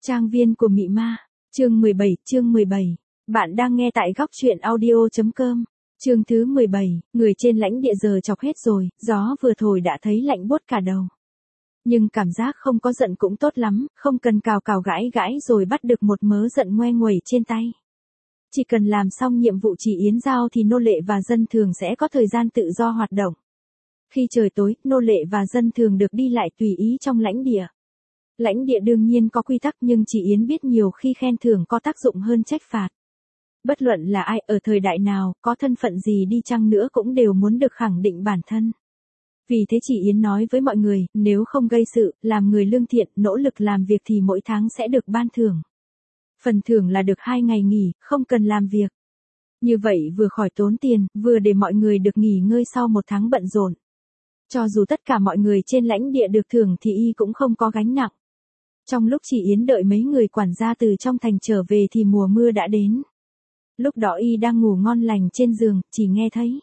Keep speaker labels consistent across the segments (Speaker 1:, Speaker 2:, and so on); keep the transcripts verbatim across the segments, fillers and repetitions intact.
Speaker 1: Trang viên của mị ma, chương mười bảy, chương mười bảy. Bạn đang nghe tại góc truyện audio chấm com. Chương thứ mười bảy, người trên lãnh địa giờ chọc hết rồi, gió vừa thổi đã thấy lạnh buốt cả đầu. Nhưng cảm giác không có giận cũng tốt lắm, không cần cào cào gãi gãi rồi bắt được một mớ giận ngoe nguẩy trên tay. Chỉ cần làm xong nhiệm vụ chỉ yến giao thì nô lệ và dân thường sẽ có thời gian tự do hoạt động. Khi trời tối, nô lệ và dân thường được đi lại tùy ý trong lãnh địa. Lãnh địa đương nhiên có quy tắc nhưng chị Yến biết nhiều khi khen thưởng có tác dụng hơn trách phạt. Bất luận là ai ở thời đại nào, có thân phận gì đi chăng nữa cũng đều muốn được khẳng định bản thân. Vì thế chị Yến nói với mọi người, nếu không gây sự, làm người lương thiện, nỗ lực làm việc thì mỗi tháng sẽ được ban thưởng. Phần thưởng là được hai ngày nghỉ, không cần làm việc. Như vậy vừa khỏi tốn tiền, vừa để mọi người được nghỉ ngơi sau một tháng bận rộn. Cho dù tất cả mọi người trên lãnh địa được thưởng thì y cũng không có gánh nặng. Trong lúc chị Yến đợi mấy người quản gia từ trong thành trở về thì mùa mưa đã đến. Lúc đó y đang ngủ ngon lành trên giường, chỉ nghe thấy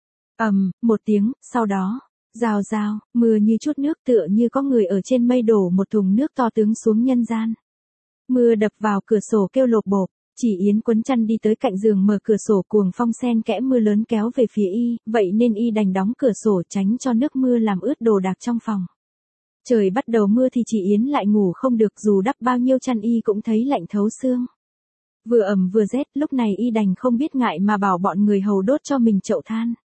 Speaker 1: ầm, một tiếng, sau đó, rào rào, mưa như chút nước tựa như có người ở trên mây đổ một thùng nước to tướng xuống nhân gian. Mưa đập vào cửa sổ kêu lộp bộp, chị Yến quấn chăn đi tới cạnh giường mở cửa sổ cuồng phong sen kẽ mưa lớn kéo về phía y, vậy nên y đành đóng cửa sổ tránh cho nước mưa làm ướt đồ đạc trong phòng. Trời bắt đầu mưa thì chị Yến lại ngủ không được dù đắp bao nhiêu chăn y cũng thấy lạnh thấu xương. Vừa ẩm vừa rét, lúc này y đành không biết ngại mà bảo bọn người hầu đốt cho mình chậu than.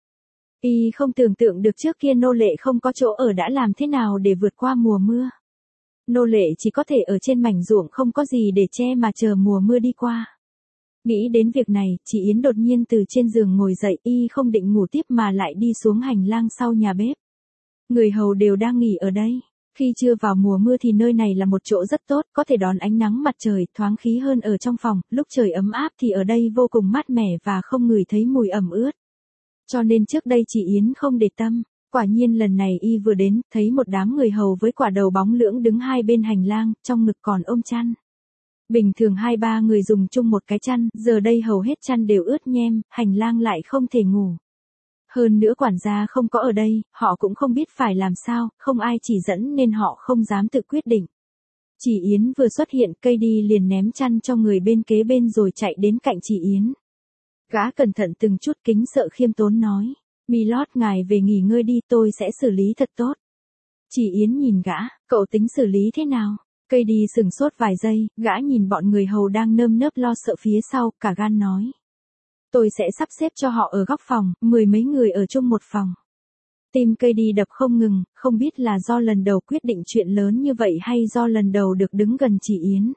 Speaker 1: Y không tưởng tượng được trước kia nô lệ không có chỗ ở đã làm thế nào để vượt qua mùa mưa. Nô lệ chỉ có thể ở trên mảnh ruộng không có gì để che mà chờ mùa mưa đi qua. Nghĩ đến việc này, chị Yến đột nhiên từ trên giường ngồi dậy, y không định ngủ tiếp mà lại đi xuống hành lang sau nhà bếp. Người hầu đều đang nghỉ ở đây. Khi chưa vào mùa mưa thì nơi này là một chỗ rất tốt, có thể đón ánh nắng mặt trời, thoáng khí hơn ở trong phòng, lúc trời ấm áp thì ở đây vô cùng mát mẻ và không ngửi thấy mùi ẩm ướt. Cho nên trước đây chị Yến không để tâm, quả nhiên lần này y vừa đến, thấy một đám người hầu với quả đầu bóng lưỡng đứng hai bên hành lang, trong ngực còn ôm chăn. Bình thường hai ba người dùng chung một cái chăn, giờ đây hầu hết chăn đều ướt nhem, hành lang lại không thể ngủ. Hơn nữa quản gia không có ở đây, họ cũng không biết phải làm sao, không ai chỉ dẫn nên họ không dám tự quyết định. Chị Yến vừa xuất hiện, cây đi liền ném chăn cho người bên kế bên rồi chạy đến cạnh chị Yến. Gã cẩn thận từng chút kính sợ khiêm tốn nói, Milord ngài về nghỉ ngơi đi, tôi sẽ xử lý thật tốt. Chị Yến nhìn gã, cậu tính xử lý thế nào? Cây đi sừng sốt vài giây, gã nhìn bọn người hầu đang nơm nớp lo sợ phía sau, cả gan nói. Tôi sẽ sắp xếp cho họ ở góc phòng, mười mấy người ở chung một phòng. Tim cây đi đập không ngừng, không biết là do lần đầu quyết định chuyện lớn như vậy hay do lần đầu được đứng gần chị Yến.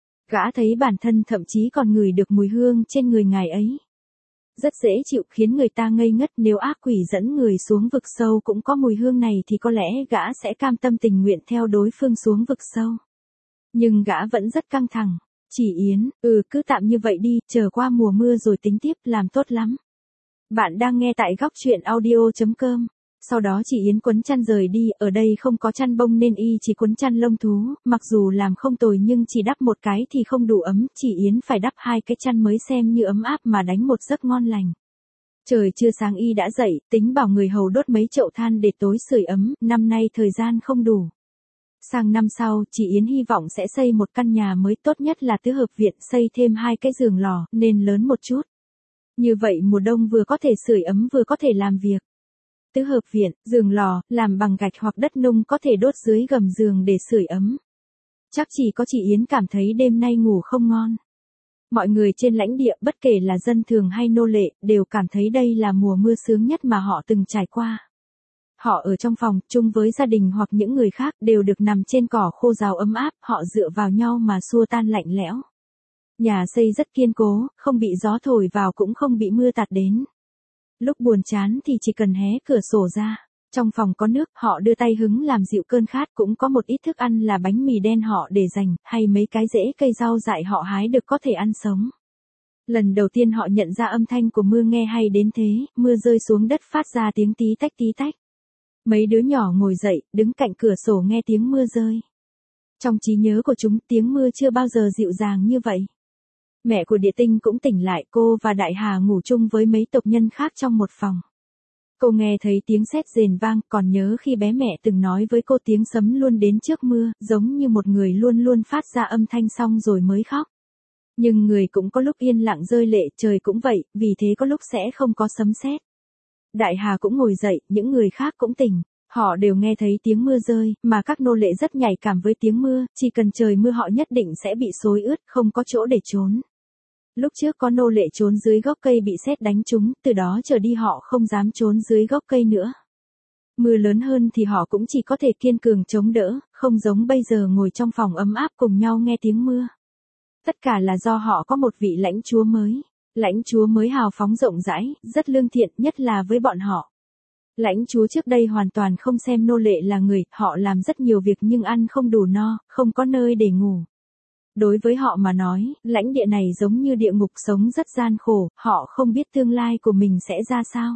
Speaker 1: Gã thấy bản thân thậm chí còn ngửi được mùi hương trên người ngài ấy. Rất dễ chịu khiến người ta ngây ngất, nếu ác quỷ dẫn người xuống vực sâu cũng có mùi hương này thì có lẽ gã sẽ cam tâm tình nguyện theo đối phương xuống vực sâu. Nhưng gã vẫn rất căng thẳng. Chị Yến, ừ cứ tạm như vậy đi, chờ qua mùa mưa rồi tính tiếp, làm tốt lắm. Bạn đang nghe tại góc truyện audio chấm com. Sau đó chị Yến quấn chăn rời đi, ở đây không có chăn bông nên y chỉ quấn chăn lông thú, mặc dù làm không tồi nhưng chỉ đắp một cái thì không đủ ấm, chị Yến phải đắp hai cái chăn mới xem như ấm áp mà đánh một giấc ngon lành. Trời chưa sáng y đã dậy, tính bảo người hầu đốt mấy chậu than để tối sưởi ấm, năm nay thời gian không đủ. Sang năm sau, chị Yến hy vọng sẽ xây một căn nhà mới, tốt nhất là tứ hợp viện, xây thêm hai cái giường lò, nên lớn một chút. Như vậy mùa đông vừa có thể sưởi ấm vừa có thể làm việc. Tứ hợp viện, giường lò, làm bằng gạch hoặc đất nung có thể đốt dưới gầm giường để sưởi ấm. Chắc chỉ có chị Yến cảm thấy đêm nay ngủ không ngon. Mọi người trên lãnh địa, bất kể là dân thường hay nô lệ, đều cảm thấy đây là mùa mưa sướng nhất mà họ từng trải qua. Họ ở trong phòng, chung với gia đình hoặc những người khác, đều được nằm trên cỏ khô ráo ấm áp, họ dựa vào nhau mà xua tan lạnh lẽo. Nhà xây rất kiên cố, không bị gió thổi vào cũng không bị mưa tạt đến. Lúc buồn chán thì chỉ cần hé cửa sổ ra. Trong phòng có nước, họ đưa tay hứng làm dịu cơn khát, cũng có một ít thức ăn là bánh mì đen họ để dành, hay mấy cái rễ cây rau dại họ hái được có thể ăn sống. Lần đầu tiên họ nhận ra âm thanh của mưa nghe hay đến thế, mưa rơi xuống đất phát ra tiếng tí tách tí tách. Mấy đứa nhỏ ngồi dậy, đứng cạnh cửa sổ nghe tiếng mưa rơi. Trong trí nhớ của chúng, tiếng mưa chưa bao giờ dịu dàng như vậy. Mẹ của Địa Tinh cũng tỉnh lại, cô và Đại Hà ngủ chung với mấy tộc nhân khác trong một phòng. Cô nghe thấy tiếng sét rền vang, còn nhớ khi bé mẹ từng nói với cô tiếng sấm luôn đến trước mưa, giống như một người luôn luôn phát ra âm thanh xong rồi mới khóc. Nhưng người cũng có lúc yên lặng rơi lệ, trời cũng vậy, vì thế có lúc sẽ không có sấm sét. Đại Hà cũng ngồi dậy, những người khác cũng tỉnh. Họ đều nghe thấy tiếng mưa rơi, mà các nô lệ rất nhạy cảm với tiếng mưa, chỉ cần trời mưa họ nhất định sẽ bị xối ướt, không có chỗ để trốn. Lúc trước có nô lệ trốn dưới gốc cây bị sét đánh trúng, từ đó trở đi họ không dám trốn dưới gốc cây nữa. Mưa lớn hơn thì họ cũng chỉ có thể kiên cường chống đỡ, không giống bây giờ ngồi trong phòng ấm áp cùng nhau nghe tiếng mưa. Tất cả là do họ có một vị lãnh chúa mới. Lãnh chúa mới hào phóng rộng rãi, rất lương thiện, nhất là với bọn họ. Lãnh chúa trước đây hoàn toàn không xem nô lệ là người, họ làm rất nhiều việc nhưng ăn không đủ no, không có nơi để ngủ. Đối với họ mà nói, lãnh địa này giống như địa ngục, sống rất gian khổ, họ không biết tương lai của mình sẽ ra sao.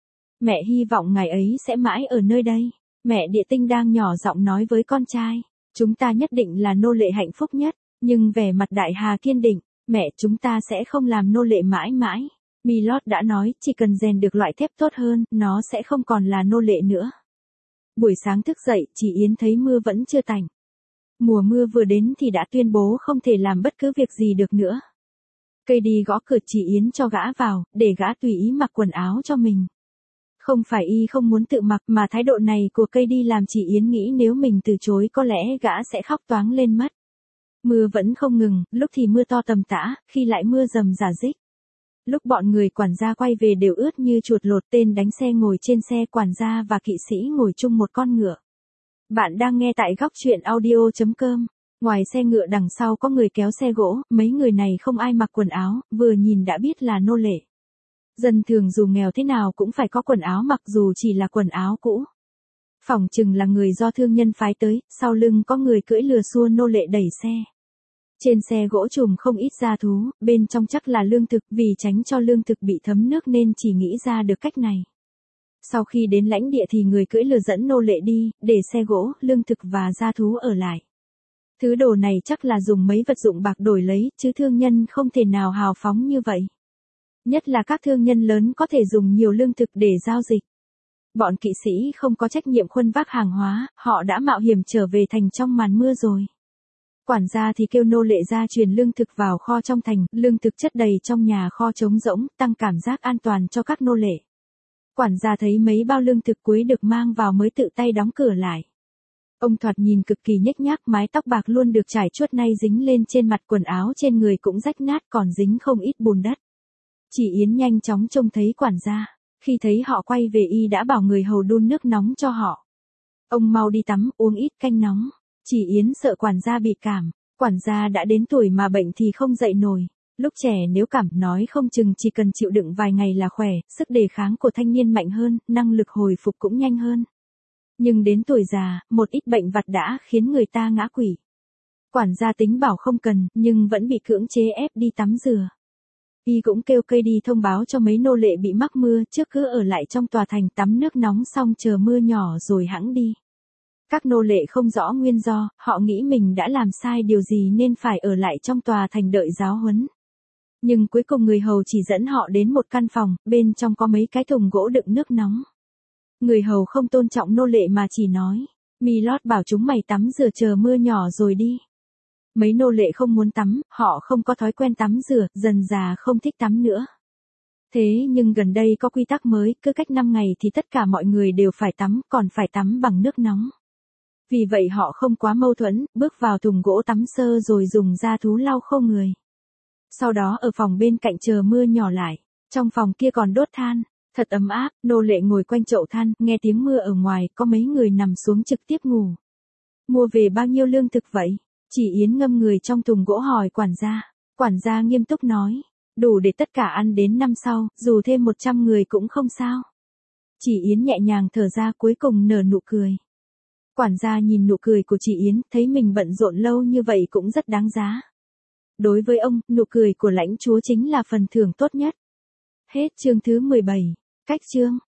Speaker 1: Mẹ hy vọng ngày ấy sẽ mãi ở nơi đây. Mẹ Địa Tinh đang nhỏ giọng nói với con trai. Chúng ta nhất định là nô lệ hạnh phúc nhất, nhưng vẻ mặt Đại Hà kiên định. Mẹ, chúng ta sẽ không làm nô lệ mãi mãi. Milord đã nói, chỉ cần rèn được loại thép tốt hơn, nó sẽ không còn là nô lệ nữa. Buổi sáng thức dậy, chị Yến thấy mưa vẫn chưa tạnh. Mùa mưa vừa đến thì đã tuyên bố không thể làm bất cứ việc gì được nữa. Cây đi gõ cửa chị Yến cho gã vào, để gã tùy ý mặc quần áo cho mình. Không phải y không muốn tự mặc mà thái độ này của cây đi làm chị Yến nghĩ nếu mình từ chối có lẽ gã sẽ khóc toáng lên mất. Mưa vẫn không ngừng, lúc thì mưa to tầm tã, khi lại mưa rầm rả rích. Lúc bọn người quản gia quay về đều ướt như chuột lột, tên đánh xe ngồi trên xe quản gia và kỵ sĩ ngồi chung một con ngựa. Bạn đang nghe tại góc truyện audio chấm com. Ngoài xe ngựa đằng sau có người kéo xe gỗ, mấy người này không ai mặc quần áo, vừa nhìn đã biết là nô lệ. Dân thường dù nghèo thế nào cũng phải có quần áo mặc dù chỉ là quần áo cũ. Phỏng chừng là người do thương nhân phái tới, sau lưng có người cưỡi lừa xua nô lệ đẩy xe. Trên xe gỗ trùm không ít gia thú, bên trong chắc là lương thực, vì tránh cho lương thực bị thấm nước nên chỉ nghĩ ra được cách này. Sau khi đến lãnh địa thì người cưỡi lừa dẫn nô lệ đi, để xe gỗ, lương thực và gia thú ở lại. Thứ đồ này chắc là dùng mấy vật dụng bạc đổi lấy, chứ thương nhân không thể nào hào phóng như vậy. Nhất là các thương nhân lớn có thể dùng nhiều lương thực để giao dịch. Bọn kỵ sĩ không có trách nhiệm khuân vác hàng hóa, họ đã mạo hiểm trở về thành trong màn mưa rồi. Quản gia thì kêu nô lệ ra truyền lương thực vào kho trong thành, lương thực chất đầy trong nhà kho trống rỗng, tăng cảm giác an toàn cho các nô lệ. Quản gia thấy mấy bao lương thực cuối được mang vào mới tự tay đóng cửa lại. Ông thoạt nhìn cực kỳ nhếch nhác, mái tóc bạc luôn được trải chuốt nay dính lên trên mặt, quần áo trên người cũng rách nát còn dính không ít bùn đất. Chị Yến nhanh chóng trông thấy quản gia, khi thấy họ quay về y đã bảo người hầu đun nước nóng cho họ. Ông mau đi tắm, uống ít canh nóng. Chị Yến sợ quản gia bị cảm, quản gia đã đến tuổi mà bệnh thì không dậy nổi. Lúc trẻ nếu cảm nói không chừng chỉ cần chịu đựng vài ngày là khỏe, sức đề kháng của thanh niên mạnh hơn, năng lực hồi phục cũng nhanh hơn. Nhưng đến tuổi già, một ít bệnh vặt đã khiến người ta ngã quỵ. Quản gia tính bảo không cần, nhưng vẫn bị cưỡng chế ép đi tắm rửa. Y cũng kêu cây đi thông báo cho mấy nô lệ bị mắc mưa trước cứ ở lại trong tòa thành tắm nước nóng xong chờ mưa nhỏ rồi hẵng đi. Các nô lệ không rõ nguyên do, họ nghĩ mình đã làm sai điều gì nên phải ở lại trong tòa thành đợi giáo huấn. Nhưng cuối cùng người hầu chỉ dẫn họ đến một căn phòng, bên trong có mấy cái thùng gỗ đựng nước nóng. Người hầu không tôn trọng nô lệ mà chỉ nói, Milord bảo chúng mày tắm rửa chờ mưa nhỏ rồi đi. Mấy nô lệ không muốn tắm, họ không có thói quen tắm rửa, dần già không thích tắm nữa. Thế nhưng gần đây có quy tắc mới, cứ cách năm ngày thì tất cả mọi người đều phải tắm, còn phải tắm bằng nước nóng. Vì vậy họ không quá mâu thuẫn, bước vào thùng gỗ tắm sơ rồi dùng da thú lau khô người. Sau đó ở phòng bên cạnh chờ mưa nhỏ lại, trong phòng kia còn đốt than, thật ấm áp, nô lệ ngồi quanh chậu than, nghe tiếng mưa ở ngoài, có mấy người nằm xuống trực tiếp ngủ. Mua về bao nhiêu lương thực vậy? Chị Yến ngâm người trong thùng gỗ hỏi quản gia. Quản gia nghiêm túc nói, đủ để tất cả ăn đến năm sau, dù thêm một trăm người cũng không sao. Chị Yến nhẹ nhàng thở ra cuối cùng nở nụ cười. Quản gia nhìn nụ cười của chị Yến, thấy mình bận rộn lâu như vậy cũng rất đáng giá. Đối với ông, nụ cười của lãnh chúa chính là phần thưởng tốt nhất. Hết chương thứ mười bảy. Cách chương